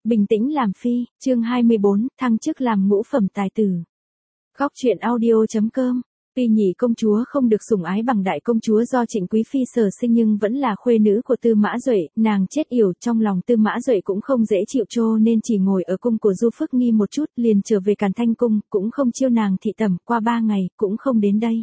Bình tĩnh làm phi, chương 24, thăng chức làm ngũ phẩm tài tử. Góc truyện audio.com. Tuy nhị công chúa không được sủng ái bằng đại công chúa do Trịnh Quý Phi sở sinh nhưng vẫn là khuê nữ của Tư Mã Duệ, nàng chết yểu trong lòng Tư Mã Duệ cũng không dễ chịu cho nên chỉ ngồi ở cung của Du Phước Nghi một chút liền trở về Càn Thanh Cung, cũng không chiêu nàng thị tẩm, qua 3 ngày, cũng không đến đây.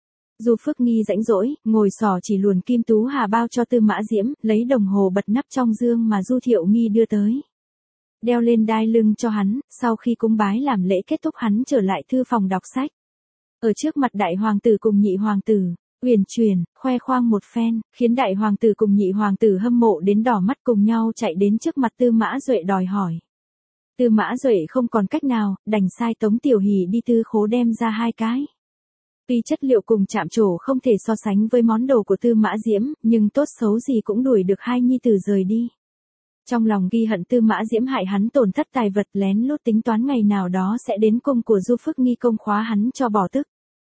Du Phước Nghi rãnh rỗi, ngồi xỏ chỉ luồn kim tú hà bao cho Tư Mã Diễm, lấy đồng hồ bật nắp trong dương mà Du Thiệu Nghi đưa tới. Đeo lên đai lưng cho hắn, sau khi cúng bái làm lễ kết thúc hắn trở lại thư phòng đọc sách. Ở trước mặt đại hoàng tử cùng nhị hoàng tử, uyển chuyển, khoe khoang một phen, khiến đại hoàng tử cùng nhị hoàng tử hâm mộ đến đỏ mắt cùng nhau chạy đến trước mặt Tư Mã Duệ đòi hỏi. Tư Mã Duệ không còn cách nào, đành sai Tống Tiểu Hỷ đi tư khố đem ra 2 cái. Tuy chất liệu cùng chạm trổ không thể so sánh với món đồ của Tư Mã Diễm, nhưng tốt xấu gì cũng đuổi được hai nhi tử rời đi. Trong lòng ghi hận Tư Mã Diễm hại hắn tổn thất tài vật, lén lút tính toán ngày nào đó sẽ đến cung của Du Phước Nghi công khóa hắn cho bỏ tức.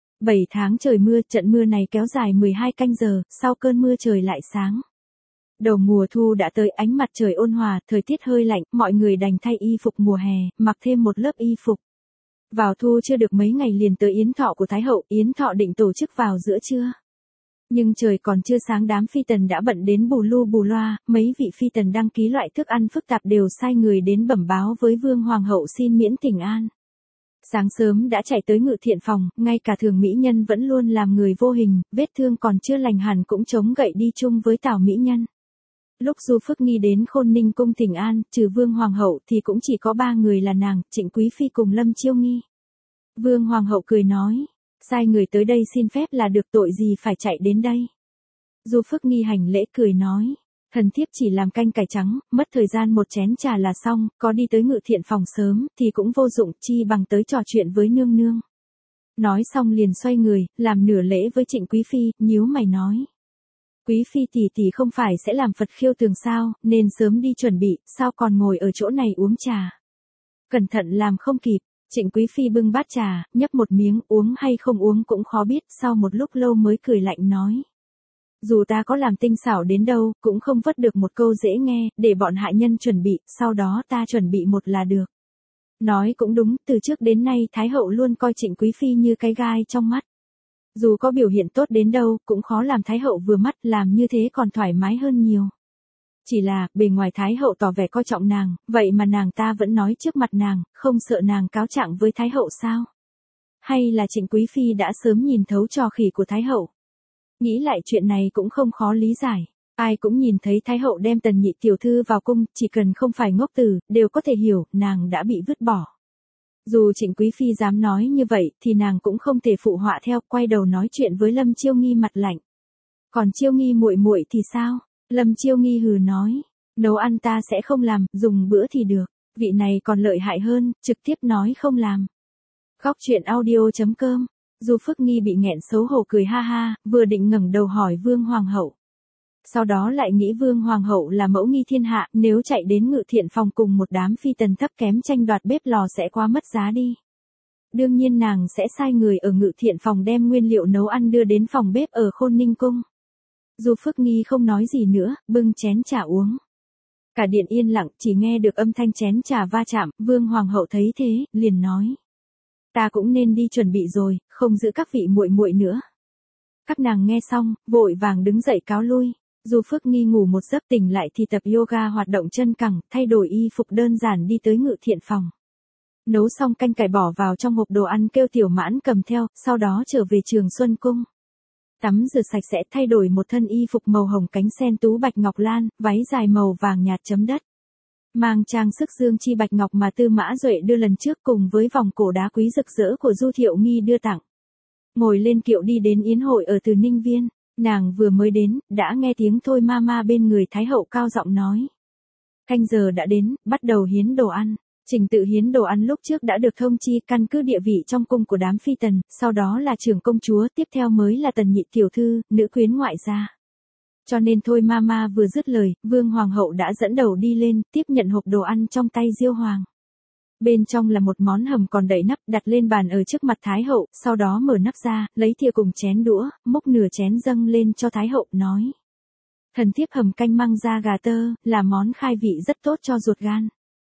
7 tháng trời mưa, trận mưa này kéo dài 12 canh giờ, sau cơn mưa trời lại sáng. Đầu mùa thu đã tới, ánh mặt trời ôn hòa, thời tiết hơi lạnh, mọi người đành thay y phục mùa hè, mặc thêm một lớp y phục. Vào thu chưa được mấy ngày liền tới yến thọ của Thái hậu, yến thọ định tổ chức vào giữa trưa. Nhưng trời còn chưa sáng đám phi tần đã bận đến bù lu bù loa, mấy vị phi tần đăng ký loại thức ăn phức tạp đều sai người đến bẩm báo với Vương Hoàng hậu xin miễn thỉnh an. Sáng sớm đã chạy tới Ngự Thiện phòng, ngay cả Thường mỹ nhân vẫn luôn làm người vô hình, vết thương còn chưa lành hẳn cũng chống gậy đi chung với Tào mỹ nhân. Lúc Du Phước Nghi đến Khôn Ninh cung thỉnh an, trừ Vương Hoàng hậu thì cũng chỉ có 3 người là nàng, Trịnh Quý Phi cùng Lâm Chiêu Nghi. Vương Hoàng hậu cười nói, sai người tới đây xin phép là được, tội gì phải chạy đến đây. Du Phước Nghi hành lễ cười nói, thần thiếp chỉ làm canh cải trắng, mất thời gian một chén trà là xong, có đi tới Ngự Thiện phòng sớm thì cũng vô dụng, chi bằng tới trò chuyện với nương nương. Nói xong liền xoay người, làm nửa lễ với Trịnh Quý Phi, nhíu mày nói. Quý Phi tỷ tỷ không phải sẽ làm Phật khiêu tường sao, nên sớm đi chuẩn bị, sao còn ngồi ở chỗ này uống trà. Cẩn thận làm không kịp. Trịnh Quý Phi bưng bát trà, nhấp một miếng, uống hay không uống cũng khó biết, sau một lúc lâu mới cười lạnh nói. Dù ta có làm tinh xảo đến đâu, cũng không vất được một câu dễ nghe, để bọn hại nhân chuẩn bị, sau đó ta chuẩn bị một là được. Nói cũng đúng, từ trước đến nay Thái hậu luôn coi Trịnh Quý Phi như cái gai trong mắt. Dù có biểu hiện tốt đến đâu, cũng khó làm Thái hậu vừa mắt, làm như thế còn thoải mái hơn nhiều. Chỉ là, bề ngoài Thái hậu tỏ vẻ coi trọng nàng, vậy mà nàng ta vẫn nói trước mặt nàng, không sợ nàng cáo trạng với Thái hậu sao? Hay là Trịnh Quý Phi đã sớm nhìn thấu trò khỉ của Thái hậu? Nghĩ lại chuyện này cũng không khó lý giải. Ai cũng nhìn thấy Thái hậu đem Tần nhị tiểu thư vào cung, chỉ cần không phải ngốc tử, đều có thể hiểu, nàng đã bị vứt bỏ. Dù Trịnh Quý Phi dám nói như vậy, thì nàng cũng không thể phụ họa theo, quay đầu nói chuyện với Lâm Chiêu Nghi mặt lạnh. Còn Chiêu Nghi muội muội thì sao? Lâm Chiêu Nghi hừ nói, nấu ăn ta sẽ không làm, dùng bữa thì được, vị này còn lợi hại hơn, trực tiếp nói không làm. Góc truyện audio.com. Du Phước Nghi bị nghẹn xấu hổ cười ha ha, vừa định ngẩng đầu hỏi Vương Hoàng hậu. Sau đó lại nghĩ Vương Hoàng hậu là mẫu nghi thiên hạ, nếu chạy đến Ngự Thiện phòng cùng một đám phi tần thấp kém tranh đoạt bếp lò sẽ quá mất giá đi. Đương nhiên nàng sẽ sai người ở Ngự Thiện phòng đem nguyên liệu nấu ăn đưa đến phòng bếp ở Khôn Ninh cung. Du Phước Nghi không nói gì nữa, bưng chén trà uống. Cả điện yên lặng, chỉ nghe được âm thanh chén trà va chạm, Vương Hoàng hậu thấy thế, liền nói. Ta cũng nên đi chuẩn bị rồi, không giữ các vị muội muội nữa. Các nàng nghe xong, vội vàng đứng dậy cáo lui. Du Phước Nghi ngủ một giấc tỉnh lại thì tập yoga hoạt động chân cẳng, thay đổi y phục đơn giản đi tới Ngự Thiện phòng. Nấu xong canh cải bỏ vào trong hộp đồ ăn kêu Tiểu Mãn cầm theo, sau đó trở về Trường Xuân cung. Tắm rửa sạch sẽ, thay đổi một thân y phục màu hồng cánh sen tú bạch ngọc lan, váy dài màu vàng nhạt chấm đất. Mang trang sức dương chi bạch ngọc mà Tư Mã Duệ đưa lần trước cùng với vòng cổ đá quý rực rỡ của Du Thiệu Nghi đưa tặng. Ngồi lên kiệu đi đến yến hội ở Từ Ninh Viên, nàng vừa mới đến, đã nghe tiếng Thôi Mama bên người Thái hậu cao giọng nói. Canh giờ đã đến, bắt đầu hiến đồ ăn. Trình tự hiến đồ ăn lúc trước đã được thông chi, căn cứ địa vị trong cung của đám phi tần, sau đó là trưởng công chúa, tiếp theo mới là Tần nhị tiểu thư, nữ quyến ngoại gia. Cho nên Thôi Mama vừa dứt lời, Vương Hoàng hậu đã dẫn đầu đi lên, tiếp nhận hộp đồ ăn trong tay Diêu Hoàng. Bên trong là một món hầm còn đậy nắp, đặt lên bàn ở trước mặt Thái hậu, sau đó mở nắp ra, lấy thìa cùng chén đũa, múc nửa chén dâng lên cho Thái hậu, nói. Thần thiếp hầm canh măng da gà tơ, là món khai vị rất tốt cho ruột gan.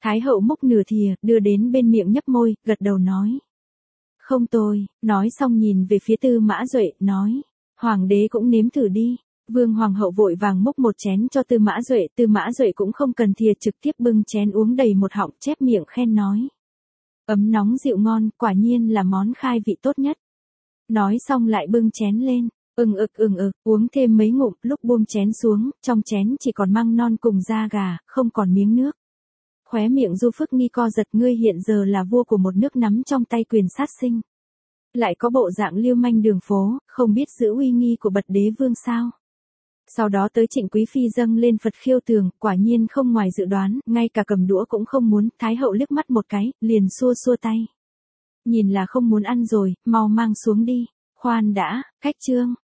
Thái hậu múc nửa thìa, đưa đến bên miệng nhấp môi, gật đầu nói. Không tồi, nói xong nhìn về phía Tư Mã Duệ, nói. Hoàng đế cũng nếm thử đi. Vương hoàng hậu vội vàng múc một chén cho Tư Mã Duệ cũng không cần thìa, trực tiếp bưng chén uống đầy một họng, chép miệng khen nói. Ấm nóng dịu ngon, quả nhiên là món khai vị tốt nhất. Nói xong lại bưng chén lên, uống thêm mấy ngụm, lúc buông chén xuống, trong chén chỉ còn măng non cùng da gà, không còn miếng nước. Khóe miệng Du Phước Nghi co giật, ngươi hiện giờ là vua của một nước nắm trong tay quyền sát sinh. Lại có bộ dạng lưu manh đường phố, không biết giữ uy nghi của bậc đế vương sao. Sau đó tới Trịnh Quý Phi dâng lên Phật khiêu tường, quả nhiên không ngoài dự đoán, ngay cả cầm đũa cũng không muốn, Thái hậu liếc mắt một cái, liền xua xua tay. Nhìn là không muốn ăn rồi, mau mang xuống đi. Khoan đã, cách trương,